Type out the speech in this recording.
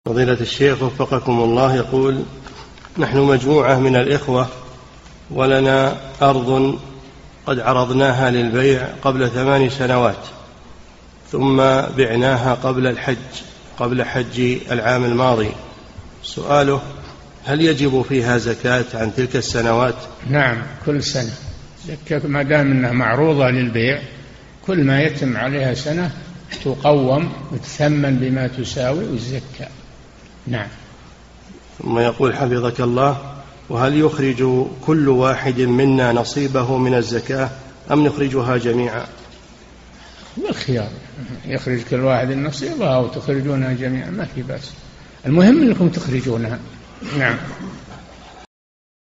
فضيلة الشيخ وفقكم الله، يقول: نحن مجموعة من الإخوة ولنا أرض قد عرضناها للبيع قبل 8 سنوات، ثم بعناها قبل حج العام الماضي. سؤاله: هل يجب فيها زكاة عن تلك السنوات؟ نعم، كل سنة زكاة ما دام أنها معروضة للبيع، كل ما يتم عليها سنة تقوم وتثمن بما تساوي والزكاة. نعم. ثم يقول حفظك الله: وهل يخرج كل واحد منا نصيبه من الزكاة أم نخرجها جميعا؟ بالخيار، يخرج كل واحد نصيبها أو تخرجونها جميعا، ما في بأس، المهم أنكم تخرجونها. نعم.